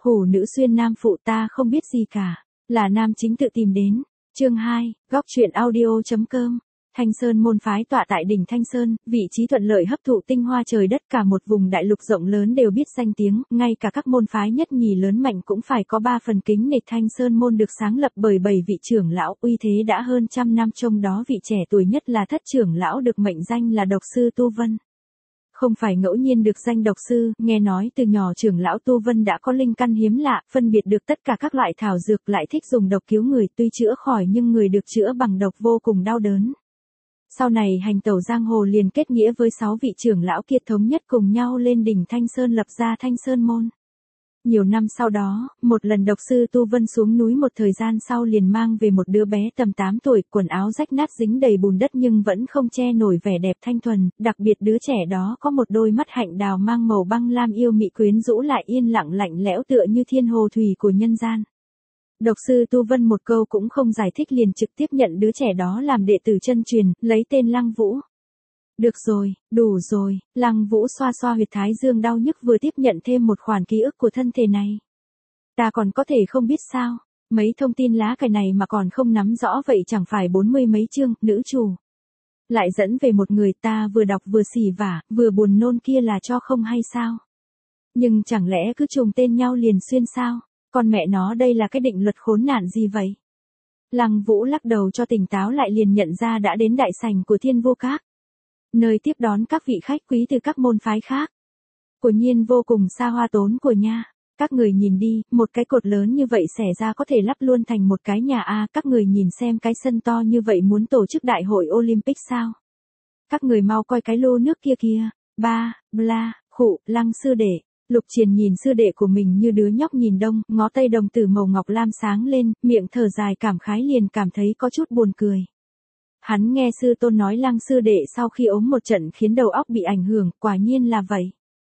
Hủ nữ xuyên nam phụ ta không biết gì cả, là nam chính tự tìm đến. Chương 2, góc truyện audio.com. Thanh Sơn môn phái tọa tại đỉnh Thanh Sơn, vị trí thuận lợi hấp thụ tinh hoa trời đất, cả một vùng đại lục rộng lớn đều biết danh tiếng, ngay cả các môn phái nhất nhì lớn mạnh cũng phải có 3 phần kính nể. Thanh Sơn môn được sáng lập bởi 7 vị trưởng lão, uy thế đã hơn trăm năm, trong đó vị trẻ tuổi nhất là thất trưởng lão được mệnh danh là độc sư Tu Vân. Không phải ngẫu nhiên được danh độc sư, nghe nói từ nhỏ trưởng lão Tu Vân đã có linh căn hiếm lạ, phân biệt được tất cả các loại thảo dược, lại thích dùng độc cứu người, tuy chữa khỏi nhưng người được chữa bằng độc vô cùng đau đớn. Sau này hành tẩu giang hồ liền kết nghĩa với 6 vị trưởng lão kia, thống nhất cùng nhau lên đỉnh Thanh Sơn lập ra Thanh Sơn môn. Nhiều năm sau đó, một lần độc sư Tu Vân xuống núi một thời gian sau liền mang về một đứa bé tầm 8 tuổi, quần áo rách nát dính đầy bùn đất nhưng vẫn không che nổi vẻ đẹp thanh thuần, đặc biệt đứa trẻ đó có một đôi mắt hạnh đào mang màu băng lam yêu mị quyến rũ, lại yên lặng lạnh lẽo tựa như thiên hồ thủy của nhân gian. Độc sư Tu Vân một câu cũng không giải thích liền trực tiếp nhận đứa trẻ đó làm đệ tử chân truyền, lấy tên Lăng Vũ. Được rồi, đủ rồi, Lăng Vũ xoa xoa huyệt thái dương đau nhức, vừa tiếp nhận thêm một khoản ký ức của thân thể này. Ta còn có thể không biết sao, mấy thông tin lá cải này mà còn không nắm rõ vậy chẳng phải 40 mấy chương, nữ chủ. Lại dẫn về một người ta vừa đọc vừa xỉ vả, vừa buồn nôn kia là cho không hay sao? Nhưng chẳng lẽ cứ trùng tên nhau liền xuyên sao? Con mẹ nó, đây là cái định luật khốn nạn gì vậy? Lăng Vũ lắc đầu cho tỉnh táo lại, liền nhận ra đã đến đại sảnh của Thiên Vô Các, nơi tiếp đón các vị khách quý từ các môn phái khác. Quả nhiên vô cùng xa hoa tốn của nha. Các người nhìn đi, một cái cột lớn như vậy xẻ ra có thể lắp luôn thành một cái nhà a. Các người nhìn xem cái sân to như vậy muốn tổ chức đại hội Olympic sao? Các người mau coi cái lô nước kia kìa. Ba, bla, khụ, Lăng sư đệ. Lục Triền nhìn sư đệ của mình như đứa nhóc nhìn đông, ngó tay đồng tử màu ngọc lam sáng lên, miệng thở dài cảm khái, liền cảm thấy có chút buồn cười. Hắn nghe sư tôn nói Lăng sư đệ sau khi ốm một trận khiến đầu óc bị ảnh hưởng, quả nhiên là vậy.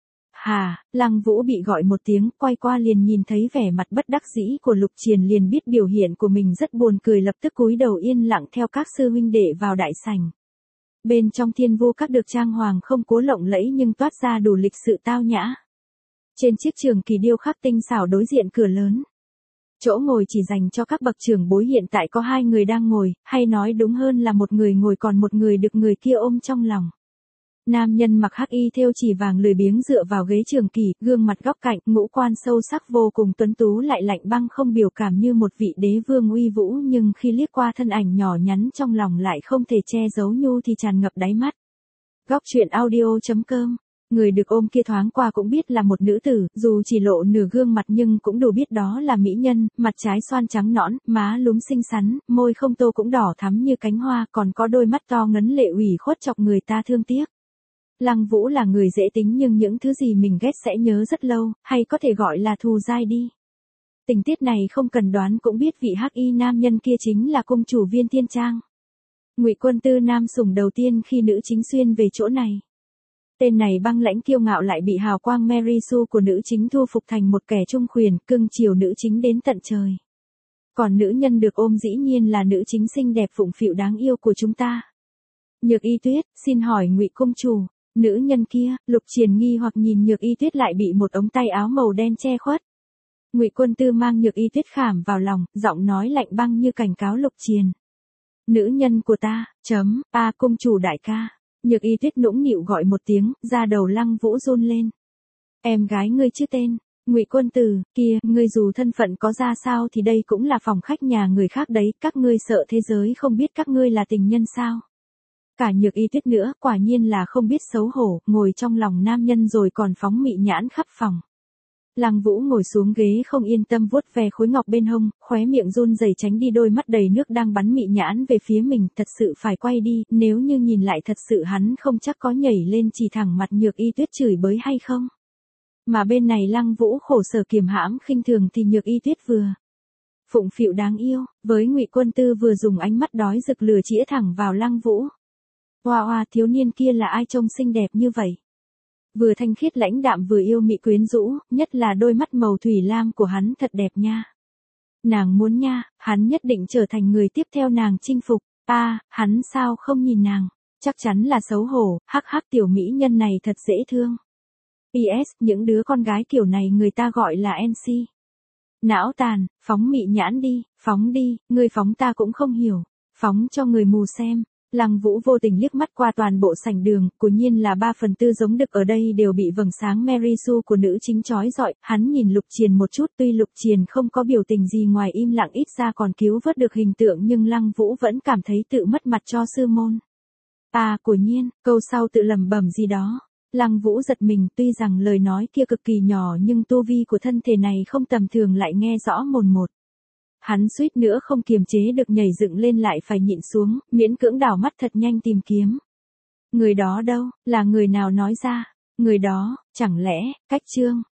Hà, Lăng Vũ bị gọi một tiếng, quay qua liền nhìn thấy vẻ mặt bất đắc dĩ của Lục Triền, liền biết biểu hiện của mình rất buồn cười, lập tức cúi đầu yên lặng theo các sư huynh đệ vào đại sảnh. Bên trong Thiên Vô Các được trang hoàng không cố lộng lẫy nhưng toát ra đủ lịch sự tao nhã. Trên chiếc trường kỳ điêu khắc tinh xảo đối diện cửa lớn, chỗ ngồi chỉ dành cho các bậc trưởng bối, hiện tại có 2 người đang ngồi, hay nói đúng hơn là một người ngồi còn một người được người kia ôm trong lòng. Nam nhân mặc hắc y thêu chỉ vàng lười biếng dựa vào ghế trường kỳ, gương mặt góc cạnh, ngũ quan sâu sắc vô cùng tuấn tú, lại lạnh băng không biểu cảm như một vị đế vương uy vũ, nhưng khi liếc qua thân ảnh nhỏ nhắn trong lòng lại không thể che giấu nhu thì tràn ngập đáy mắt. Góc truyện audio.com. Người được ôm kia thoáng qua cũng biết là một nữ tử, dù chỉ lộ nửa gương mặt nhưng cũng đủ biết đó là mỹ nhân, mặt trái xoan trắng nõn, má lúm xinh xắn, môi không tô cũng đỏ thắm như cánh hoa, còn có đôi mắt to ngấn lệ ủy khuất chọc người ta thương tiếc. Lăng Vũ là người dễ tính nhưng những thứ gì mình ghét sẽ nhớ rất lâu, hay có thể gọi là thù dai đi. Tình tiết này không cần đoán cũng biết vị hắc y nam nhân kia chính là cung chủ Viên Thiên Trang, Ngụy Quân Tư nam sủng đầu tiên khi nữ chính xuyên về chỗ này. Tên này băng lãnh kiêu ngạo lại bị hào quang Mary Sue của nữ chính thu phục thành một kẻ trung khuyển, cưng chiều nữ chính đến tận trời. Còn nữ nhân được ôm dĩ nhiên là nữ chính xinh đẹp phụng phịu đáng yêu của chúng ta. Nhược Y Tuyết, xin hỏi Ngụy công chủ, nữ nhân kia. Lục Triền nghi hoặc nhìn Nhược Y Tuyết lại bị một ống tay áo màu đen che khuất. Ngụy Quân Tư mang Nhược Y Tuyết khảm vào lòng, giọng nói lạnh băng như cảnh cáo Lục Triền. Nữ nhân của ta, công chủ đại ca. Nhược Y Tuyết nũng nịu gọi một tiếng, da đầu Lăng Vũ run lên. Em gái ngươi chứ tên? Ngụy Quân Tử, kia, ngươi dù thân phận có ra sao thì đây cũng là phòng khách nhà người khác đấy, các ngươi sợ thế giới không biết các ngươi là tình nhân sao? Cả Nhược Y Tuyết nữa, quả nhiên là không biết xấu hổ, ngồi trong lòng nam nhân rồi còn phóng mị nhãn khắp phòng. Lăng Vũ ngồi xuống ghế không yên tâm vuốt ve khối ngọc bên hông, khóe miệng run rẩy tránh đi đôi mắt đầy nước đang bắn mị nhãn về phía mình, thật sự phải quay đi, nếu như nhìn lại thật sự hắn không chắc có nhảy lên chỉ thẳng mặt Nhược Y Tuyết chửi bới hay không. Mà bên này Lăng Vũ khổ sở kiềm hãm khinh thường thì Nhược Y Tuyết vừa phụng phịu đáng yêu, với Ngụy Quân Tư vừa dùng ánh mắt đói rực lửa chĩa thẳng vào Lăng Vũ. Hoa hoa, thiếu niên kia là ai trông xinh đẹp như vậy? Vừa thanh khiết lãnh đạm vừa yêu mị quyến rũ, nhất là đôi mắt màu thủy lam của hắn thật đẹp nha. Nàng muốn nha, hắn nhất định trở thành người tiếp theo nàng chinh phục. Hắn sao không nhìn nàng? Chắc chắn là xấu hổ, hắc hắc, tiểu mỹ nhân này thật dễ thương. PS, những đứa con gái kiểu này người ta gọi là NC. Não tàn, phóng mị nhãn đi, ngươi phóng ta cũng không hiểu. Phóng cho người mù xem. Lăng Vũ vô tình liếc mắt qua toàn bộ sảnh đường, cố nhiên là 3/4 giống đực ở đây đều bị vầng sáng Mary Sue của nữ chính chói rọi, hắn nhìn Lục Triền một chút, tuy Lục Triền không có biểu tình gì ngoài im lặng, ít ra còn cứu vớt được hình tượng, nhưng Lăng Vũ vẫn cảm thấy tự mất mặt cho sư môn. Của nhiên, câu sau tự lẩm bẩm gì đó. Lăng Vũ giật mình, tuy rằng lời nói kia cực kỳ nhỏ nhưng tu vi của thân thể này không tầm thường lại nghe rõ mồn một. Hắn suýt nữa không kiềm chế được nhảy dựng lên, lại phải nhịn xuống, miễn cưỡng đảo mắt thật nhanh tìm kiếm. Người đó đâu, là người nào nói ra? Người đó, chẳng lẽ, Cách Trương?